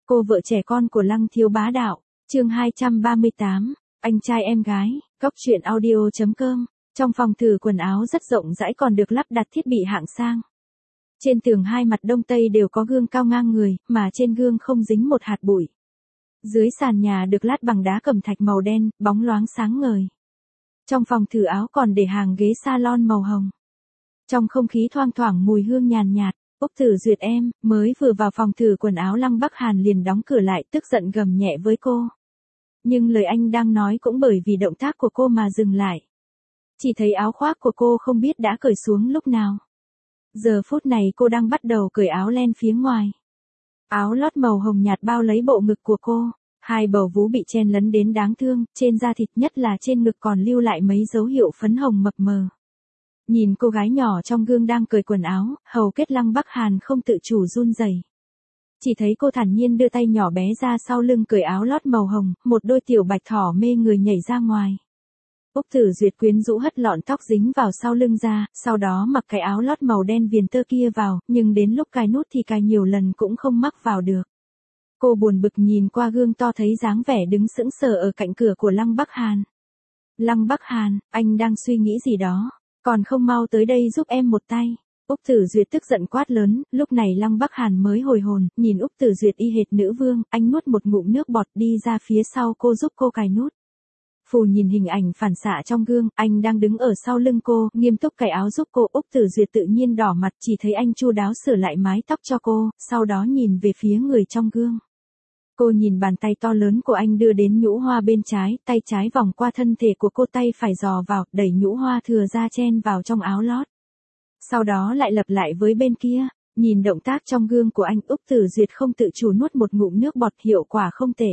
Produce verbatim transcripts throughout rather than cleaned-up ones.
Cô vợ trẻ con của Lăng Thiếu Bá Đạo, chương hai trăm ba mươi tám, anh trai em gái, góc truyện audio.com. Trong phòng thử quần áo rất rộng rãi còn được lắp đặt thiết bị hạng sang. Trên tường hai mặt đông tây đều có gương cao ngang người, mà trên gương không dính một hạt bụi. Dưới sàn nhà được lát bằng đá cẩm thạch màu đen, bóng loáng sáng ngời. Trong phòng thử áo còn để hàng ghế salon màu hồng. Trong không khí thoang thoảng mùi hương nhàn nhạt, Úc Tử Duyệt em, mới vừa vào phòng thử quần áo Lăng Bắc Hàn liền đóng cửa lại tức giận gầm nhẹ với cô. Nhưng lời anh đang nói cũng bởi vì động tác của cô mà dừng lại. Chỉ thấy áo khoác của cô không biết đã cởi xuống lúc nào. Giờ phút này cô đang bắt đầu cởi áo len phía ngoài. Áo lót màu hồng nhạt bao lấy bộ ngực của cô. Hai bầu vú bị chen lấn đến đáng thương, trên da thịt nhất là trên ngực còn lưu lại mấy dấu hiệu phấn hồng mập mờ. Nhìn cô gái nhỏ trong gương đang cởi quần áo, hầu kết Lăng Bắc Hàn không tự chủ run rẩy. Chỉ thấy cô thản nhiên đưa tay nhỏ bé ra sau lưng cởi áo lót màu hồng, một đôi tiểu bạch thỏ mê người nhảy ra ngoài. Úc Tử Duyệt quyến rũ hất lọn tóc dính vào sau lưng ra, sau đó mặc cái áo lót màu đen viền tơ kia vào, nhưng đến lúc cài nút thì cài nhiều lần cũng không mắc vào được. Cô buồn bực nhìn qua gương to thấy dáng vẻ đứng sững sờ ở cạnh cửa của Lăng Bắc Hàn. Lăng Bắc Hàn, anh đang suy nghĩ gì đó, còn không mau tới đây giúp em một tay. Úc Tử Duyệt tức giận quát lớn, lúc này Lăng Bắc Hàn mới hồi hồn, nhìn Úc Tử Duyệt y hệt nữ vương, anh nuốt một ngụm nước bọt đi ra phía sau cô giúp cô cài nút. Phù nhìn hình ảnh phản xạ trong gương, anh đang đứng ở sau lưng cô, nghiêm túc cài áo giúp cô. Úc Tử Duyệt tự nhiên đỏ mặt, chỉ thấy anh chu đáo sửa lại mái tóc cho cô, sau đó nhìn về phía người trong gương. Cô nhìn bàn tay to lớn của anh đưa đến nhũ hoa bên trái, tay trái vòng qua thân thể của cô, tay phải dò vào, đẩy nhũ hoa thừa ra chen vào trong áo lót. Sau đó lại lặp lại với bên kia, nhìn động tác trong gương của anh, Úc Tử Duyệt không tự chủ nuốt một ngụm nước bọt, hiệu quả không tệ.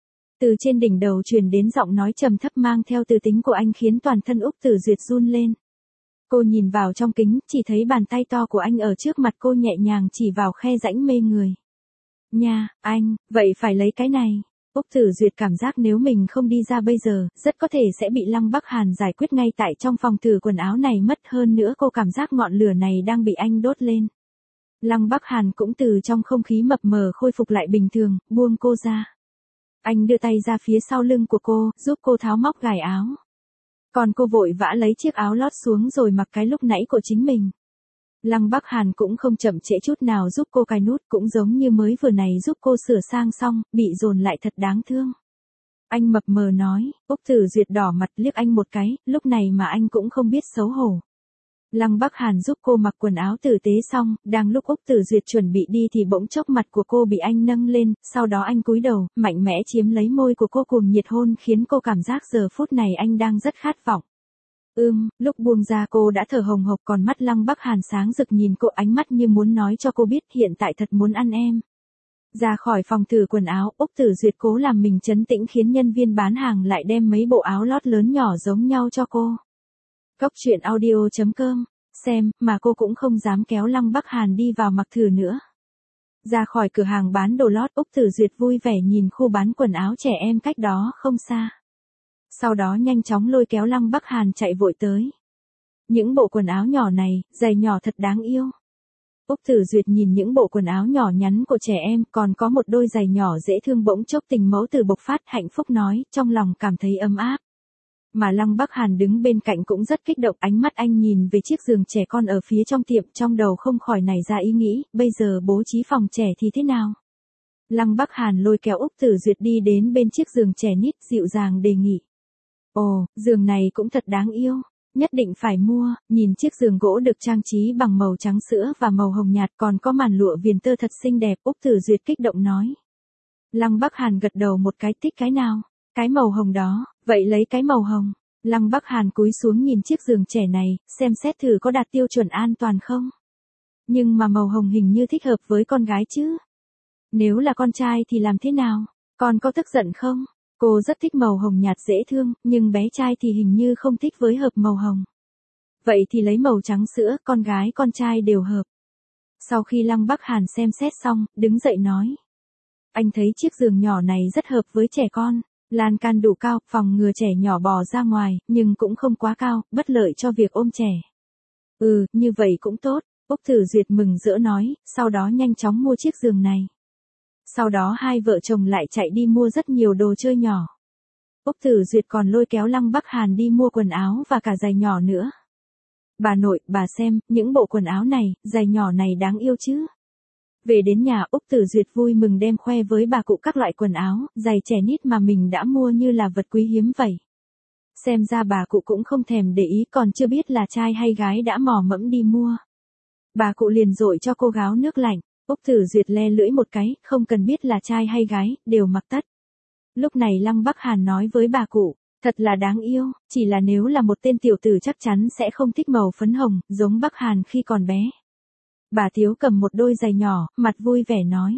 Từ trên đỉnh đầu truyền đến giọng nói trầm thấp mang theo từ tính của anh khiến toàn thân Úc Tử Duyệt run lên. Cô nhìn vào trong kính, chỉ thấy bàn tay to của anh ở trước mặt cô nhẹ nhàng chỉ vào khe rãnh mê người. Nha, anh, vậy phải lấy cái này. Úc Tử Duyệt cảm giác nếu mình không đi ra bây giờ, rất có thể sẽ bị Lăng Bắc Hàn giải quyết ngay tại trong phòng thử quần áo này mất, hơn nữa cô cảm giác ngọn lửa này đang bị anh đốt lên. Lăng Bắc Hàn cũng từ trong không khí mập mờ khôi phục lại bình thường, buông cô ra. Anh đưa tay ra phía sau lưng của cô, giúp cô tháo móc gài áo. Còn cô vội vã lấy chiếc áo lót xuống rồi mặc cái lúc nãy của chính mình. Lăng Bắc Hàn cũng không chậm trễ chút nào giúp cô cài nút, cũng giống như mới vừa này giúp cô sửa sang xong, bị dồn lại thật đáng thương. Anh mập mờ nói. Úc Tử Duyệt đỏ mặt liếc anh một cái, lúc này mà anh cũng không biết xấu hổ. Lăng Bắc Hàn giúp cô mặc quần áo tử tế xong, đang lúc Úc Tử Duyệt chuẩn bị đi thì bỗng chốc mặt của cô bị anh nâng lên, sau đó anh cúi đầu, mạnh mẽ chiếm lấy môi của cô cuồng nhiệt hôn khiến cô cảm giác giờ phút này anh đang rất khát vọng. Ưm, lúc buông ra cô đã thở hồng hộc, còn mắt Lăng Bắc Hàn sáng rực nhìn cô, ánh mắt như muốn nói cho cô biết hiện tại thật muốn ăn em. Ra khỏi phòng thử quần áo, Úc Tử Duyệt cố làm mình trấn tĩnh khiến nhân viên bán hàng lại đem mấy bộ áo lót lớn nhỏ giống nhau cho cô. Góc truyện audio.com, xem, mà cô cũng không dám kéo Lăng Bắc Hàn đi vào mặc thử nữa. Ra khỏi cửa hàng bán đồ lót, Úc Tử Duyệt vui vẻ nhìn khu bán quần áo trẻ em cách đó không xa. Sau đó nhanh chóng lôi kéo Lăng Bắc Hàn chạy vội tới. Những bộ quần áo nhỏ này, giày nhỏ thật đáng yêu. Úc Tử Duyệt nhìn những bộ quần áo nhỏ nhắn của trẻ em, còn có một đôi giày nhỏ dễ thương, bỗng chốc tình mẫu tử bộc phát, hạnh phúc nói, trong lòng cảm thấy ấm áp. Mà Lăng Bắc Hàn đứng bên cạnh cũng rất kích động, ánh mắt anh nhìn về chiếc giường trẻ con ở phía trong tiệm, trong đầu không khỏi nảy ra ý nghĩ, bây giờ bố trí phòng trẻ thì thế nào? Lăng Bắc Hàn lôi kéo Úc Tử Duyệt đi đến bên chiếc giường trẻ nít, dịu dàng đề nghị. Ồ, giường này cũng thật đáng yêu, nhất định phải mua. Nhìn chiếc giường gỗ được trang trí bằng màu trắng sữa và màu hồng nhạt, còn có màn lụa viền tơ thật xinh đẹp, Úc Tử Duyệt kích động nói. Lăng Bắc Hàn gật đầu một cái, thích cái nào? Cái màu hồng đó, vậy lấy cái màu hồng. Lăng Bắc Hàn cúi xuống nhìn chiếc giường trẻ này, xem xét thử có đạt tiêu chuẩn an toàn không. Nhưng mà màu hồng hình như thích hợp với con gái chứ. Nếu là con trai thì làm thế nào? Con có tức giận không? Cô rất thích màu hồng nhạt dễ thương, nhưng bé trai thì hình như không thích với hợp màu hồng. Vậy thì lấy màu trắng sữa, con gái con trai đều hợp. Sau khi Lăng Bắc Hàn xem xét xong, đứng dậy nói. Anh thấy chiếc giường nhỏ này rất hợp với trẻ con. Lan can đủ cao, phòng ngừa trẻ nhỏ bò ra ngoài, nhưng cũng không quá cao, bất lợi cho việc ôm trẻ. Ừ, như vậy cũng tốt. Úc Tử Duyệt mừng rỡ nói, sau đó nhanh chóng mua chiếc giường này. Sau đó hai vợ chồng lại chạy đi mua rất nhiều đồ chơi nhỏ. Úc Tử Duyệt còn lôi kéo Lăng Bắc Hàn đi mua quần áo và cả giày nhỏ nữa. Bà nội, bà xem, những bộ quần áo này, giày nhỏ này đáng yêu chứ. Về đến nhà, Úc Tử Duyệt vui mừng đem khoe với bà cụ các loại quần áo, giày trẻ nít mà mình đã mua như là vật quý hiếm vậy. Xem ra bà cụ cũng không thèm để ý, còn chưa biết là trai hay gái đã mò mẫm đi mua. Bà cụ liền dội cho cô gáo nước lạnh. Úc Tử Duyệt le lưỡi một cái, không cần biết là trai hay gái, đều mặc tất. Lúc này Lăng Bắc Hàn nói với bà cụ, thật là đáng yêu, chỉ là nếu là một tên tiểu tử chắc chắn sẽ không thích màu phấn hồng, giống Bắc Hàn khi còn bé. Bà Tiếu cầm một đôi giày nhỏ, mặt vui vẻ nói.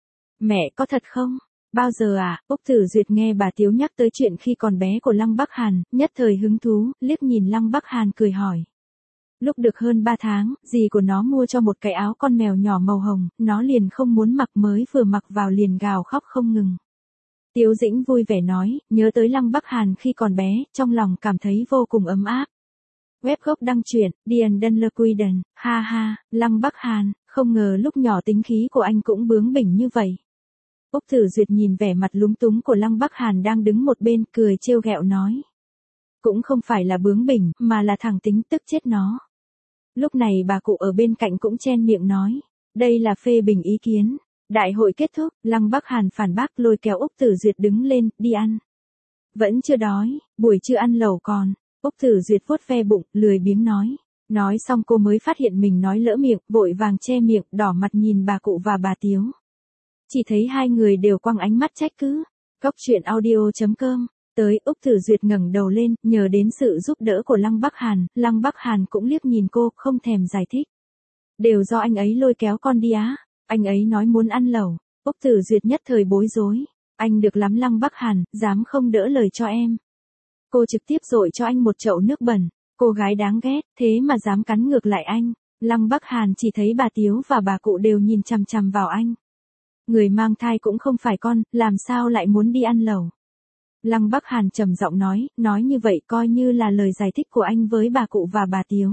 Mẹ có thật không? Bao giờ à? Úc Tử Duyệt nghe bà Tiếu nhắc tới chuyện khi còn bé của Lăng Bắc Hàn, nhất thời hứng thú, liếc nhìn Lăng Bắc Hàn cười hỏi. Lúc được hơn ba tháng, dì của nó mua cho một cái áo con mèo nhỏ màu hồng, nó liền không muốn mặc, mới vừa mặc vào liền gào khóc không ngừng. Tiếu Dĩnh vui vẻ nói, nhớ tới Lăng Bắc Hàn khi còn bé, trong lòng cảm thấy vô cùng ấm áp. Web gốc đăng truyện, Điền Đân Lơ Quy Đần, ha ha, Lăng Bắc Hàn, không ngờ lúc nhỏ tính khí của anh cũng bướng bỉnh như vậy. Úc Tử Duyệt nhìn vẻ mặt lúng túng của Lăng Bắc Hàn đang đứng một bên, cười trêu ghẹo nói. Cũng không phải là bướng bỉnh, mà là thẳng tính tức chết nó. Lúc này bà cụ ở bên cạnh cũng chen miệng nói, đây là phê bình ý kiến. Đại hội kết thúc, Lăng Bắc Hàn phản bác lôi kéo Úc Tử Duyệt đứng lên, đi ăn. Vẫn chưa đói, buổi trưa ăn lẩu còn. Úc Tử Duyệt vuốt ve bụng, lười biếng nói. Nói xong cô mới phát hiện mình nói lỡ miệng, vội vàng che miệng, đỏ mặt nhìn bà cụ và bà Tiếu. Chỉ thấy hai người đều quăng ánh mắt trách cứ. Góc truyện audio chấm com. Tới, Úc Tử Duyệt ngẩng đầu lên, nhờ đến sự giúp đỡ của Lăng Bắc Hàn, Lăng Bắc Hàn cũng liếc nhìn cô, không thèm giải thích. Đều do anh ấy lôi kéo con đi á. Anh ấy nói muốn ăn lẩu. Úc Tử Duyệt nhất thời bối rối. Anh được lắm Lăng Bắc Hàn, dám không đỡ lời cho em. Cô trực tiếp dội cho anh một chậu nước bẩn. Cô gái đáng ghét, thế mà dám cắn ngược lại anh. Lăng Bắc Hàn chỉ thấy bà Tiếu và bà cụ đều nhìn chằm chằm vào anh. Người mang thai cũng không phải con, làm sao lại muốn đi ăn lẩu. Lăng Bắc Hàn trầm giọng nói, nói như vậy coi như là lời giải thích của anh với bà cụ và bà Tiếu.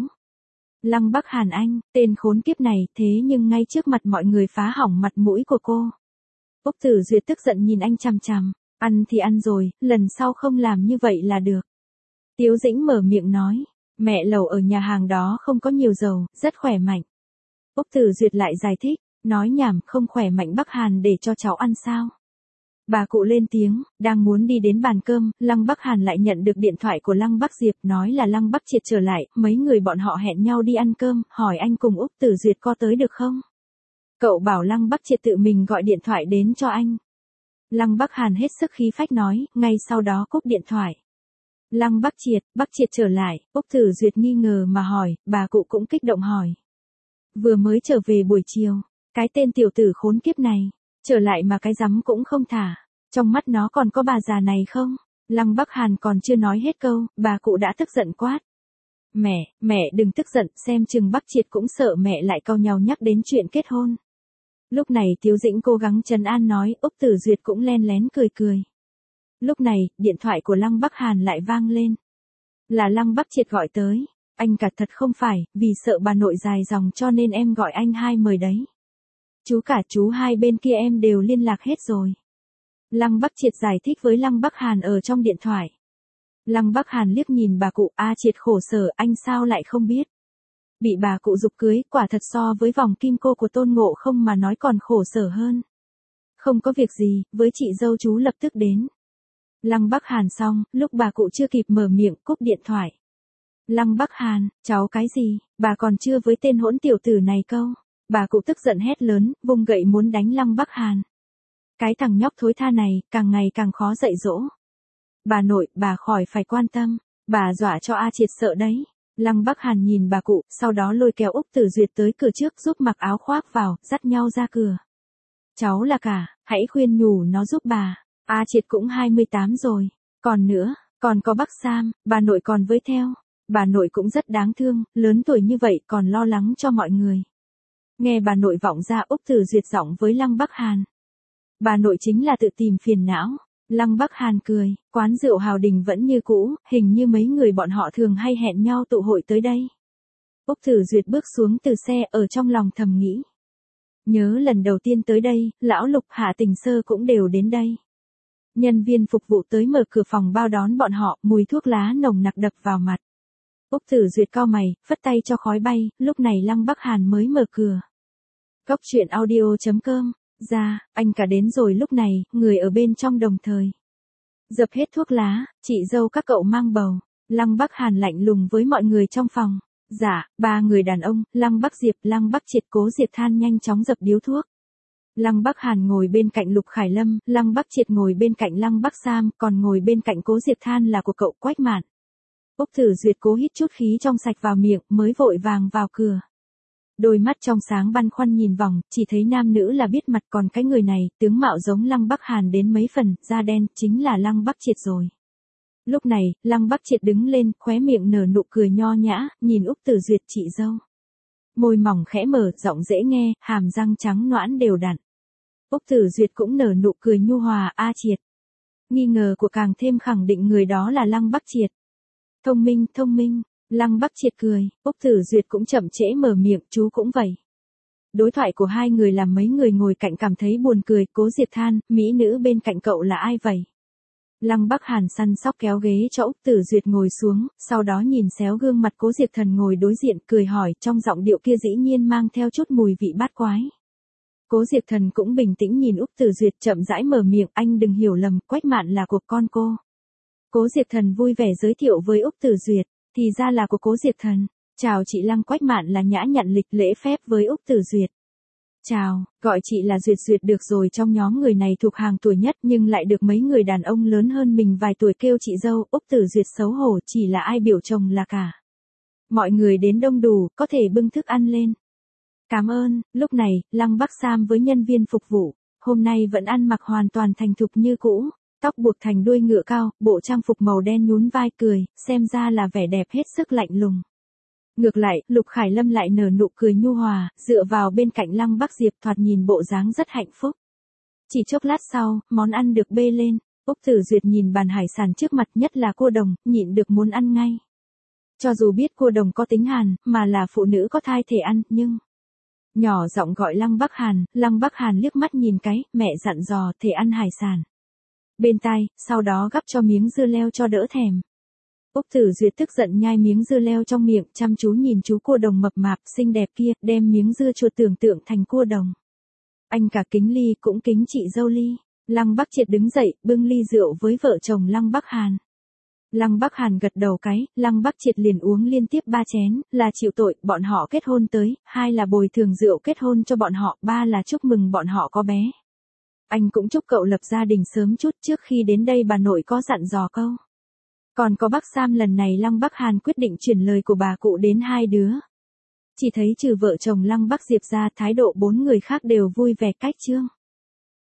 Lăng Bắc Hàn anh, tên khốn kiếp này, thế nhưng ngay trước mặt mọi người phá hỏng mặt mũi của cô. Úc Tử Duyệt tức giận nhìn anh chằm chằm, ăn thì ăn rồi, lần sau không làm như vậy là được. Tiếu Dĩnh mở miệng nói, mẹ lẩu ở nhà hàng đó không có nhiều dầu, rất khỏe mạnh. Úc Tử Duyệt lại giải thích, nói nhảm, không khỏe mạnh Bắc Hàn để cho cháu ăn sao. Bà cụ lên tiếng, đang muốn đi đến bàn cơm, Lăng Bắc Hàn lại nhận được điện thoại của Lăng Bắc Diệp, nói là Lăng Bắc Triệt trở lại, mấy người bọn họ hẹn nhau đi ăn cơm, hỏi anh cùng Úc Tử Duyệt có tới được không? Cậu bảo Lăng Bắc Triệt tự mình gọi điện thoại đến cho anh. Lăng Bắc Hàn hết sức khí phách nói, ngay sau đó cúp điện thoại. Lăng Bắc Triệt, Bắc Triệt trở lại, Úc Tử Duyệt nghi ngờ mà hỏi, bà cụ cũng kích động hỏi. Vừa mới trở về buổi chiều, cái tên tiểu tử khốn kiếp này. Trở lại mà cái rắm cũng không thả. Trong mắt nó còn có bà già này không? Lăng Bắc Hàn còn chưa nói hết câu, bà cụ đã tức giận quát. Mẹ, mẹ đừng tức giận, xem chừng Bắc Triệt cũng sợ mẹ lại cau nhau nhắc đến chuyện kết hôn. Lúc này Tiếu Dĩnh cố gắng trấn an nói, Úc Tử Duyệt cũng len lén cười cười. Lúc này, điện thoại của Lăng Bắc Hàn lại vang lên. Là Lăng Bắc Triệt gọi tới. Anh cả thật không phải, vì sợ bà nội dài dòng cho nên em gọi anh hai mời đấy. Chú cả chú hai bên kia em đều liên lạc hết rồi. Lăng Bắc Triệt giải thích với Lăng Bắc Hàn ở trong điện thoại. Lăng Bắc Hàn liếc nhìn bà cụ, a Triệt khổ sở, anh sao lại không biết. Bị bà cụ giục cưới, quả thật so với vòng kim cô của Tôn Ngộ Không mà nói còn khổ sở hơn. Không có việc gì, với chị dâu chú lập tức đến. Lăng Bắc Hàn xong, lúc bà cụ chưa kịp mở miệng, cúp điện thoại. Lăng Bắc Hàn, cháu cái gì, bà còn chưa với tên hỗn tiểu tử này câu. Bà cụ tức giận hét lớn, vung gậy muốn đánh Lăng Bắc Hàn. Cái thằng nhóc thối tha này, càng ngày càng khó dạy dỗ. Bà nội, bà khỏi phải quan tâm, bà dọa cho A Triệt sợ đấy. Lăng Bắc Hàn nhìn bà cụ, sau đó lôi kéo Úc Tử Duyệt tới cửa trước giúp mặc áo khoác vào, dắt nhau ra cửa. Cháu là cả, hãy khuyên nhủ nó giúp bà. A Triệt cũng hai mươi tám rồi. Còn nữa, còn có bác Sam, bà nội còn với theo. Bà nội cũng rất đáng thương, lớn tuổi như vậy còn lo lắng cho mọi người. Nghe bà nội vọng ra, Úc Tử Duyệt giọng với Lăng Bắc Hàn. Bà nội chính là tự tìm phiền não. Lăng Bắc Hàn cười, quán rượu Hào Đình vẫn như cũ, hình như mấy người bọn họ thường hay hẹn nhau tụ hội tới đây. Úc Tử Duyệt bước xuống từ xe, ở trong lòng thầm nghĩ. Nhớ lần đầu tiên tới đây, lão Lục Hạ Tình Sơ cũng đều đến đây. Nhân viên phục vụ tới mở cửa phòng bao đón bọn họ, mùi thuốc lá nồng nặc đập vào mặt. Úc Tử Duyệt cau mày, phất tay cho khói bay, lúc này Lăng Bắc Hàn mới mở cửa. Cốc truyện audio chấm com, ra, anh cả đến rồi. Lúc này, người ở bên trong đồng thời dập hết thuốc lá, chị dâu các cậu mang bầu. Lăng Bắc Hàn lạnh lùng với mọi người trong phòng. Dạ, ba người đàn ông, Lăng Bắc Diệp, Lăng Bắc Triệt, Cố Diệp Than nhanh chóng dập điếu thuốc. Lăng Bắc Hàn ngồi bên cạnh Lục Khải Lâm, Lăng Bắc Triệt ngồi bên cạnh Lăng Bắc Sam, còn ngồi bên cạnh Cố Diệp Than là của cậu Quách Mạn. Úc Tử Duyệt cố hít chút khí trong sạch vào miệng, mới vội vàng vào cửa. Đôi mắt trong sáng băn khoăn nhìn vòng, chỉ thấy nam nữ là biết mặt, còn cái người này, tướng mạo giống Lăng Bắc Hàn đến mấy phần, da đen, chính là Lăng Bắc Triệt rồi. Lúc này, Lăng Bắc Triệt đứng lên, khóe miệng nở nụ cười nho nhã, nhìn Úc Tử Duyệt chị dâu. Môi mỏng khẽ mở, giọng dễ nghe, hàm răng trắng nõn đều đặn. Úc Tử Duyệt cũng nở nụ cười nhu hòa, a Triệt. Nghi ngờ của càng thêm khẳng định người đó là Lăng Bắc Triệt. Thông minh, thông minh, Lăng Bắc Triệt cười, Úc Tử Duyệt cũng chậm trễ mở miệng, chú cũng vậy. Đối thoại của hai người làm mấy người ngồi cạnh cảm thấy buồn cười. Cố Diệp Than, mỹ nữ bên cạnh cậu là ai vậy? Lăng Bắc Hàn săn sóc kéo ghế cho Úc Tử Duyệt ngồi xuống, sau đó nhìn xéo gương mặt Cố Diệp Thần ngồi đối diện, cười hỏi, trong giọng điệu kia dĩ nhiên mang theo chút mùi vị bát quái. Cố Diệp Thần cũng bình tĩnh nhìn Úc Tử Duyệt, chậm rãi mở miệng, anh đừng hiểu lầm, Quách Mạn là của con cô. Cố Diệp Thần vui vẻ giới thiệu với Úc Tử Duyệt, thì ra là của Cố Diệp Thần. Chào chị Lăng. Quách Mạn là nhã nhặn lịch lễ phép với Úc Tử Duyệt. Chào, gọi chị là Duyệt Duyệt được rồi. Trong nhóm người này thuộc hàng tuổi nhất nhưng lại được mấy người đàn ông lớn hơn mình vài tuổi kêu chị dâu. Úc Tử Duyệt xấu hổ, chỉ là ai biểu chồng là cả. Mọi người đến đông đủ, có thể bưng thức ăn lên. Cảm ơn. Lúc này, Lăng Bắc Sam với nhân viên phục vụ, hôm nay vẫn ăn mặc hoàn toàn thành thục như cũ. Tóc buộc thành đuôi ngựa cao, bộ trang phục màu đen nhún vai cười, xem ra là vẻ đẹp hết sức lạnh lùng. Ngược lại, Lục Khải Lâm lại nở nụ cười nhu hòa, dựa vào bên cạnh Lăng Bắc Diệp, thoạt nhìn bộ dáng rất hạnh phúc. Chỉ chốc lát sau, món ăn được bê lên. Úc Tử Duyệt nhìn bàn hải sản trước mặt, nhất là cua đồng, nhịn được muốn ăn ngay. Cho dù biết cua đồng có tính hàn, mà là phụ nữ có thai thể ăn, nhưng... Nhỏ giọng gọi Lăng Bắc Hàn, Lăng Bắc Hàn liếc mắt nhìn cái, mẹ dặn dò, thể ăn hải sản. Bên tai, sau đó gắp cho miếng dưa leo cho đỡ thèm. Úc Tử Duyệt tức giận nhai miếng dưa leo trong miệng, chăm chú nhìn chú cua đồng mập mạp, xinh đẹp kia, đem miếng dưa chuột tưởng tượng thành cua đồng. Anh cả kính ly cũng kính chị dâu ly. Lăng Bắc Triệt đứng dậy, bưng ly rượu với vợ chồng Lăng Bắc Hàn. Lăng Bắc Hàn gật đầu cái, Lăng Bắc Triệt liền uống liên tiếp ba chén, là chịu tội, bọn họ kết hôn tới, hai là bồi thường rượu kết hôn cho bọn họ, ba là chúc mừng bọn họ có bé. Anh cũng chúc cậu lập gia đình sớm chút, trước khi đến đây bà nội có dặn dò câu. Còn có bác Sam, lần này Lăng Bắc Hàn quyết định chuyển lời của bà cụ đến hai đứa. Chỉ thấy trừ vợ chồng Lăng Bắc Diệp ra, thái độ bốn người khác đều vui vẻ cách chương.